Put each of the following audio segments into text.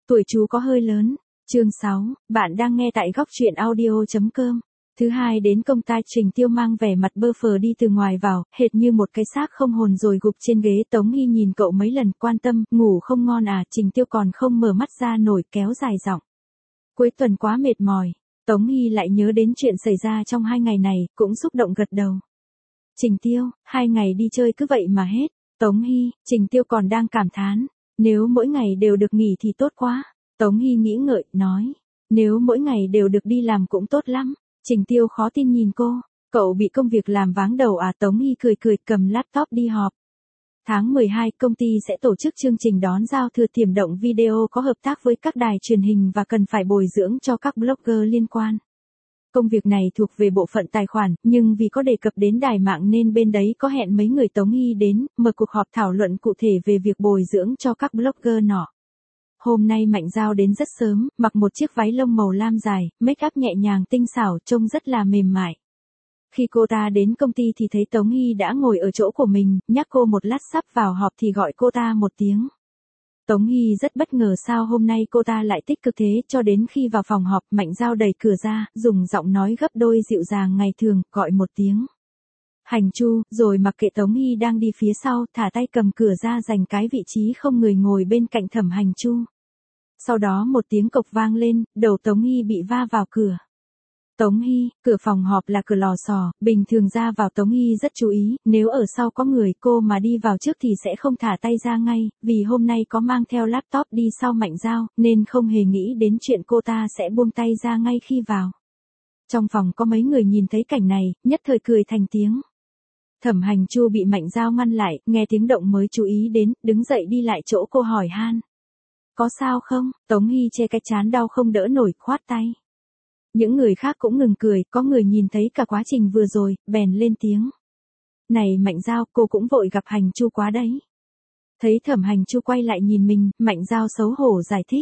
Tuổi chú có hơi lớn. Chương 6, bạn đang nghe tại góc truyện audio.com. Thứ hai đến công tác Trình Tiêu mang vẻ mặt bơ phờ đi từ ngoài vào, hệt như một cái xác không hồn rồi gục trên ghế. Tống Hy nhìn cậu mấy lần, quan tâm, ngủ không ngon à? Trình Tiêu còn không mở mắt ra nổi, kéo dài giọng. Cuối tuần quá mệt mỏi. Tống Hy lại nhớ đến chuyện xảy ra trong 2 ngày này, cũng xúc động gật đầu. Trình Tiêu, 2 ngày đi chơi cứ vậy mà hết. Tống Hy, Trình Tiêu còn đang cảm thán. Nếu mỗi ngày đều được nghỉ thì tốt quá. Tống Hy nghĩ ngợi, nói. Nếu mỗi ngày đều được đi làm cũng tốt lắm. Trình Tiêu khó tin nhìn cô. Cậu bị công việc làm váng đầu à? Tống Hy cười cười cầm laptop đi họp. Tháng 12 công ty sẽ tổ chức chương trình đón giao thừa tiềm động video có hợp tác với các đài truyền hình và cần phải bồi dưỡng cho các blogger liên quan. Công việc này thuộc về bộ phận tài khoản, nhưng vì có đề cập đến đài mạng nên bên đấy có hẹn mấy người Tống Hy đến, mở cuộc họp thảo luận cụ thể về việc bồi dưỡng cho các blogger nọ. Hôm nay Mạnh Giao đến rất sớm, mặc một chiếc váy lông màu lam dài, make up nhẹ nhàng tinh xảo, trông rất là mềm mại. Khi cô ta đến công ty thì thấy Tống Hy đã ngồi ở chỗ của mình, nhắc cô một lát sắp vào họp thì gọi cô ta một tiếng. Tống Hy rất bất ngờ sao hôm nay cô ta lại tích cực thế, cho đến khi vào phòng họp Mạnh Giao đẩy cửa ra, dùng giọng nói gấp đôi dịu dàng ngày thường, gọi một tiếng. Hành Chu, rồi mặc kệ Tống Hy đang đi phía sau, thả tay cầm cửa ra giành cái vị trí không người ngồi bên cạnh Thẩm Hành Chu. Sau đó một tiếng cộc vang lên, đầu Tống Hy bị va vào cửa. Tống Hy, cửa phòng họp là cửa lò xò, bình thường ra vào Tống Hy rất chú ý, nếu ở sau có người cô mà đi vào trước thì sẽ không thả tay ra ngay, vì hôm nay có mang theo laptop đi sau Mạnh Giao, nên không hề nghĩ đến chuyện cô ta sẽ buông tay ra ngay khi vào. Trong phòng có mấy người nhìn thấy cảnh này, nhất thời cười thành tiếng. Thẩm Hành Chu bị Mạnh Giao ngăn lại, nghe tiếng động mới chú ý đến, đứng dậy đi lại chỗ cô hỏi han. Có sao không? Tống Hy che cái trán đau không đỡ nổi, khoát tay. Những người khác cũng ngừng cười, có người nhìn thấy cả quá trình vừa rồi, bèn lên tiếng. Này Mạnh Giao, cô cũng vội gặp Hành Chu quá đấy. Thấy Thẩm Hành Chu quay lại nhìn mình, Mạnh Giao xấu hổ giải thích.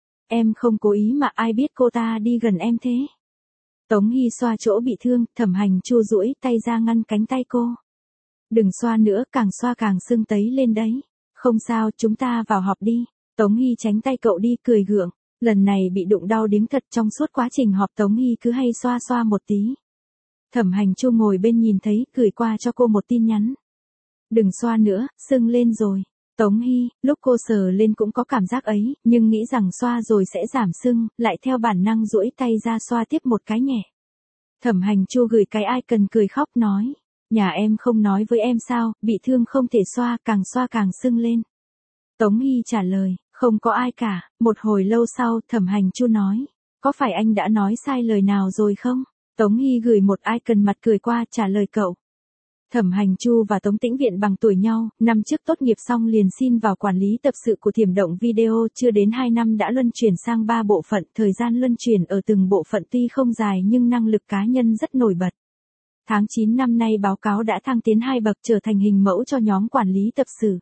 Em không cố ý mà ai biết cô ta đi gần em thế. Tống Hy xoa chỗ bị thương, Thẩm Hành Chu duỗi tay ra ngăn cánh tay cô. Đừng xoa nữa, càng xoa càng sưng tấy lên đấy. Không sao, chúng ta vào họp đi. Tống Hy tránh tay cậu đi, cười gượng. Lần này bị đụng đau điếng thật, trong suốt quá trình họp Tống Hy cứ hay xoa xoa một tí. Thẩm Hành Chu ngồi bên nhìn thấy, gửi qua cho cô một tin nhắn. Đừng xoa nữa, sưng lên rồi. Tống Hy, lúc cô sờ lên cũng có cảm giác ấy, nhưng nghĩ rằng xoa rồi sẽ giảm sưng, lại theo bản năng duỗi tay ra xoa tiếp một cái nhẹ. Thẩm Hành Chu gửi cái icon cười khóc nói. Nhà em không nói với em sao, bị thương không thể xoa càng sưng lên. Tống Hy trả lời, không có ai cả. Một hồi lâu sau, Thẩm Hành Chu nói, có phải anh đã nói sai lời nào rồi không? Tống Hy gửi một icon mặt cười qua trả lời cậu. Thẩm Hành Chu và Tống Tĩnh Viện bằng tuổi nhau, năm trước tốt nghiệp xong liền xin vào quản lý tập sự của tiềm động video, chưa đến 2 năm đã luân chuyển sang 3 bộ phận, thời gian luân chuyển ở từng bộ phận tuy không dài nhưng năng lực cá nhân rất nổi bật. Tháng 9 năm nay báo cáo đã thăng tiến 2 bậc trở thành hình mẫu cho nhóm quản lý tập sự.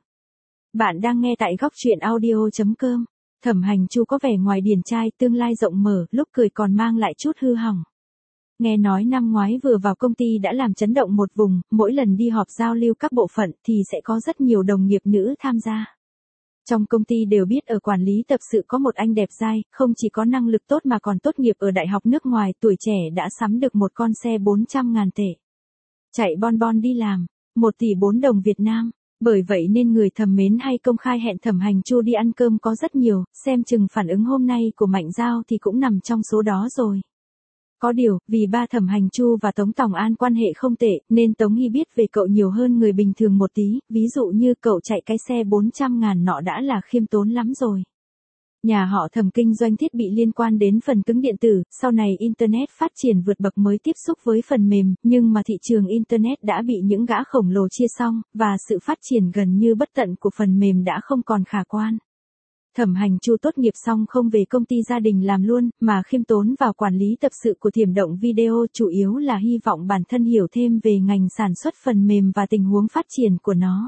Bạn đang nghe tại góc truyện audio.com. Thẩm Hành Chu có vẻ ngoài điển trai, tương lai rộng mở, lúc cười còn mang lại chút hư hỏng. Nghe nói năm ngoái vừa vào công ty đã làm chấn động một vùng, mỗi lần đi họp giao lưu các bộ phận thì sẽ có rất nhiều đồng nghiệp nữ tham gia. Trong công ty đều biết ở quản lý tập sự có một anh đẹp dai, không chỉ có năng lực tốt mà còn tốt nghiệp ở đại học nước ngoài, tuổi trẻ đã sắm được một con xe 400.000 tệ. Chạy bon bon đi làm, 1 tỷ 4 đồng Việt Nam. Bởi vậy nên người thầm mến hay công khai hẹn Thẩm Hành Chu đi ăn cơm có rất nhiều, xem chừng phản ứng hôm nay của Mạnh Giao thì cũng nằm trong số đó rồi. Có điều, vì ba Thẩm Hành Chu và Tống Tòng An quan hệ không tệ, nên Tống Hy biết về cậu nhiều hơn người bình thường một tí, ví dụ như cậu chạy cái xe 400.000 nọ đã là khiêm tốn lắm rồi. Nhà họ Thẩm kinh doanh thiết bị liên quan đến phần cứng điện tử, sau này Internet phát triển vượt bậc mới tiếp xúc với phần mềm, nhưng mà thị trường Internet đã bị những gã khổng lồ chia xong, và sự phát triển gần như bất tận của phần mềm đã không còn khả quan. Thẩm Hành Chu tốt nghiệp xong không về công ty gia đình làm luôn, mà khiêm tốn vào quản lý tập sự của tiềm động video, chủ yếu là hy vọng bản thân hiểu thêm về ngành sản xuất phần mềm và tình huống phát triển của nó.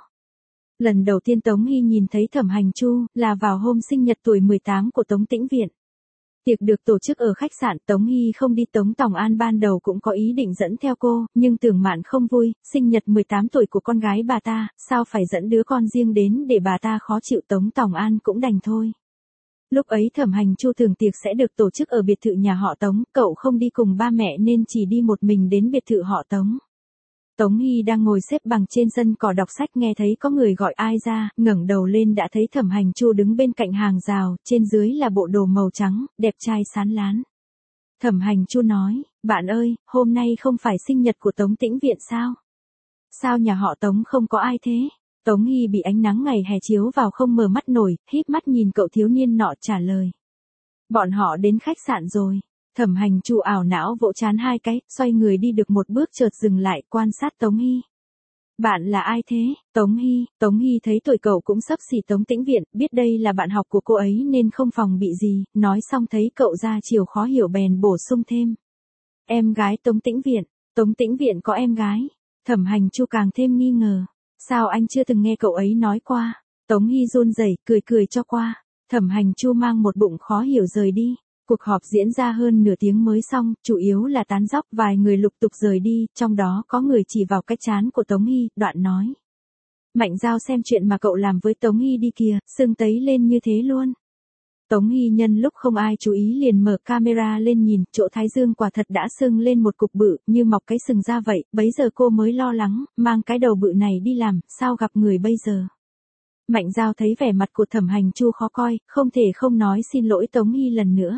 Lần đầu tiên Tống Hy nhìn thấy Thẩm Hành Chu là vào hôm sinh nhật tuổi 18 của Tống Tĩnh Viện. Tiệc được tổ chức ở khách sạn, Tống Hy không đi. Tống Tòng An ban đầu cũng có ý định dẫn theo cô, nhưng Tưởng Mạn không vui, sinh nhật 18 tuổi của con gái bà ta, sao phải dẫn đứa con riêng đến để bà ta khó chịu. Tống Tòng An cũng đành thôi. Lúc ấy Thẩm Hành Chu thường tiệc sẽ được tổ chức ở biệt thự nhà họ Tống, cậu không đi cùng ba mẹ nên chỉ đi một mình đến biệt thự họ Tống. Tống Hy đang ngồi xếp bằng trên sân cỏ đọc sách nghe thấy có người gọi ai ra, ngẩng đầu lên đã thấy Thẩm Hành Chu đứng bên cạnh hàng rào, trên dưới là bộ đồ màu trắng, đẹp trai sán lán. Thẩm Hành Chu nói, bạn ơi, hôm nay không phải sinh nhật của Tống Tĩnh Viện sao? Sao nhà họ Tống không có ai thế? Tống Hy bị ánh nắng ngày hè chiếu vào không mở mắt nổi, híp mắt nhìn cậu thiếu niên nọ trả lời. Bọn họ đến khách sạn rồi. Thẩm Hành Chu ảo não vỗ chán hai cái, xoay người đi được một bước chợt dừng lại quan sát Tống Hy. Bạn là ai thế? Tống Hy thấy tuổi cậu cũng sắp xỉ Tống Tĩnh Viện, biết đây là bạn học của cô ấy nên không phòng bị gì, nói xong thấy cậu ra chiều khó hiểu bèn bổ sung thêm. Em gái Tống Tĩnh Viện có em gái. Thẩm Hành Chu càng thêm nghi ngờ. Sao anh chưa từng nghe cậu ấy nói qua? Tống Hy run rẩy, cười cho qua. Thẩm Hành Chu mang một bụng khó hiểu rời đi. Cuộc họp diễn ra hơn nửa tiếng mới xong, chủ yếu là tán dóc, vài người lục tục rời đi, trong đó có người chỉ vào cái trán của Tống Hy, đoạn nói. Mạnh Giao xem chuyện mà cậu làm với Tống Hy đi kìa, sưng tấy lên như thế luôn. Tống Hy nhân lúc không ai chú ý liền mở camera lên nhìn, chỗ thái dương quả thật đã sưng lên một cục bự, như mọc cái sừng ra vậy, bấy giờ cô mới lo lắng, mang cái đầu bự này đi làm, sao gặp người bây giờ. Mạnh Giao thấy vẻ mặt của Thẩm Hành Chu khó coi, không thể không nói xin lỗi Tống Hy lần nữa.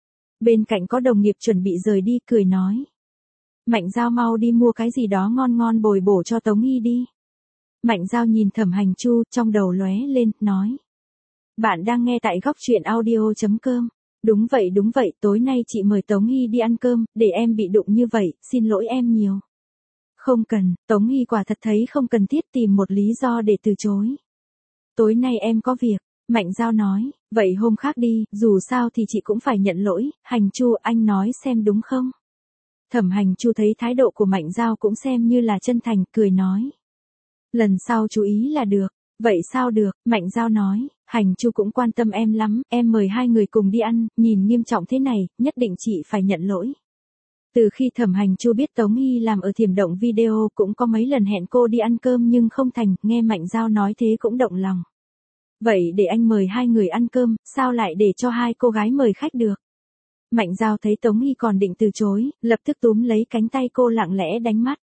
Bên cạnh có đồng nghiệp chuẩn bị rời đi, cười nói. Mạnh Giao mau đi mua cái gì đó ngon ngon bồi bổ cho Tống Hy đi. Mạnh Giao nhìn Thẩm Hành Chu, trong đầu lóe lên, nói. Bạn đang nghe tại góc truyện audio.com. Đúng vậy, tối nay chị mời Tống Hy đi ăn cơm, để em bị đụng như vậy, xin lỗi em nhiều. Không cần, Tống Hy quả thật thấy không cần thiết tìm một lý do để từ chối. Tối nay em có việc, Mạnh Giao nói, vậy hôm khác đi, dù sao thì chị cũng phải nhận lỗi, Hành Chu anh nói xem đúng không? Thẩm Hành Chu thấy thái độ của Mạnh Giao cũng xem như là chân thành, cười nói. Lần sau chú ý là được. Vậy sao được, Mạnh Giao nói, Hành Chu cũng quan tâm em lắm, em mời hai người cùng đi ăn, nhìn nghiêm trọng thế này, nhất định chị phải nhận lỗi. Từ khi Thẩm Hành Chu biết Tống Hy làm ở Thiểm Động Video cũng có mấy lần hẹn cô đi ăn cơm nhưng không thành, nghe Mạnh Giao nói thế cũng động lòng. Vậy để anh mời hai người ăn cơm, sao lại để cho hai cô gái mời khách được? Mạnh Giao thấy Tống Hy còn định từ chối, lập tức túm lấy cánh tay cô lặng lẽ đánh mắt.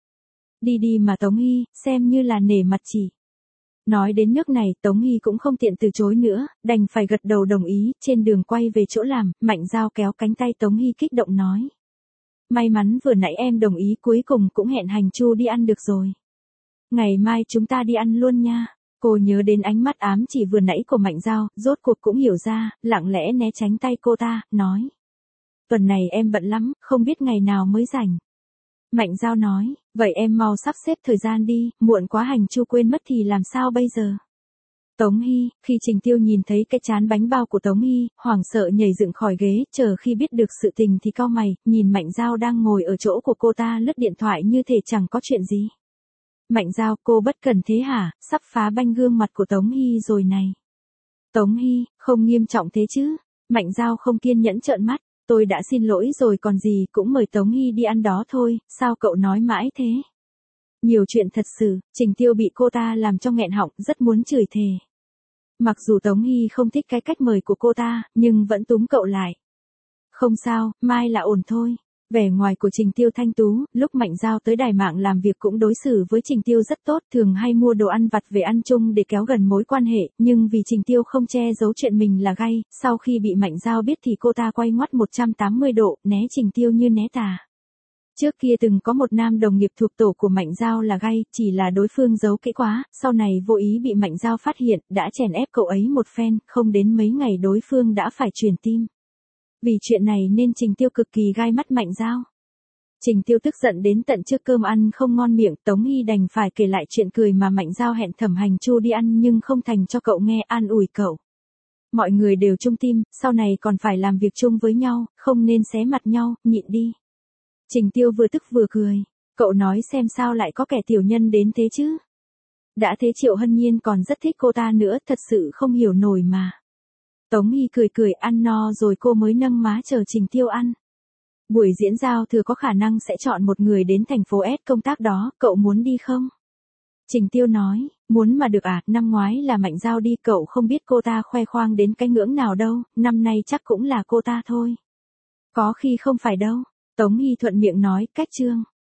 Đi mà Tống Hy, xem như là nể mặt chị. Nói đến nước này, Tống Hy cũng không tiện từ chối nữa, đành phải gật đầu đồng ý, trên đường quay về chỗ làm, Mạnh Giao kéo cánh tay Tống Hy kích động nói. May mắn vừa nãy em đồng ý cuối cùng cũng hẹn Hành Chu đi ăn được rồi. Ngày mai chúng ta đi ăn luôn nha. Cô nhớ đến ánh mắt ám chỉ vừa nãy của Mạnh Giao, rốt cuộc cũng hiểu ra, lặng lẽ né tránh tay cô ta, nói. Tuần này em bận lắm, không biết ngày nào mới rảnh. Mạnh Giao nói, vậy em mau sắp xếp thời gian đi, muộn quá Hành Chu quên mất thì làm sao bây giờ? Tống Hy, khi Trình Tiêu nhìn thấy cái chán bánh bao của Tống Hy, hoảng sợ nhảy dựng khỏi ghế, chờ khi biết được sự tình thì cau mày, nhìn Mạnh Giao đang ngồi ở chỗ của cô ta lướt điện thoại như thể chẳng có chuyện gì. Mạnh Giao, cô bất cần thế hả, sắp phá banh gương mặt của Tống Hy rồi này. Tống Hy, không nghiêm trọng thế chứ? Mạnh Giao không kiên nhẫn trợn mắt. Tôi đã xin lỗi rồi còn gì, cũng mời Tống Hy đi ăn đó thôi, sao cậu nói mãi thế? Nhiều chuyện thật sự, Trình Tiêu bị cô ta làm cho nghẹn họng, rất muốn chửi thề. Mặc dù Tống Hy không thích cái cách mời của cô ta, nhưng vẫn túm cậu lại. Không sao, mai là ổn thôi. Vẻ ngoài của Trình Tiêu thanh tú, lúc Mạnh Giao tới đài mạng làm việc cũng đối xử với Trình Tiêu rất tốt, thường hay mua đồ ăn vặt về ăn chung để kéo gần mối quan hệ, nhưng vì Trình Tiêu không che giấu chuyện mình là gay, sau khi bị Mạnh Giao biết thì cô ta quay ngoắt 180 độ, né Trình Tiêu như né tà. Trước kia từng có một nam đồng nghiệp thuộc tổ của Mạnh Giao là gay, chỉ là đối phương giấu kỹ quá, sau này vô ý bị Mạnh Giao phát hiện, đã chèn ép cậu ấy một phen, không đến mấy ngày đối phương đã phải truyền tim. Vì chuyện này nên Trình Tiêu cực kỳ gai mắt Mạnh Giao. Trình Tiêu tức giận đến tận trước cơm ăn không ngon miệng, Tống Hy đành phải kể lại chuyện cười mà Mạnh Giao hẹn Thẩm Hành Chu đi ăn nhưng không thành cho cậu nghe, an ủi cậu. Mọi người đều chung tim, sau này còn phải làm việc chung với nhau, không nên xé mặt nhau, nhịn đi. Trình Tiêu vừa tức vừa cười, cậu nói xem sao lại có kẻ tiểu nhân đến thế chứ. Đã thế Triệu Hân Nhiên còn rất thích cô ta nữa, thật sự không hiểu nổi mà. Tống Hy cười ăn no rồi cô mới nâng má chờ Trình Tiêu ăn. Buổi diễn giao thừa có khả năng sẽ chọn một người đến thành phố S công tác đó, cậu muốn đi không? Trình Tiêu nói, Muốn mà được à, năm ngoái là Mạnh Giao đi, cậu không biết cô ta khoe khoang đến cái ngưỡng nào đâu, năm nay chắc cũng là cô ta thôi. Có khi không phải đâu. Tống Hy thuận miệng nói, cách Trương.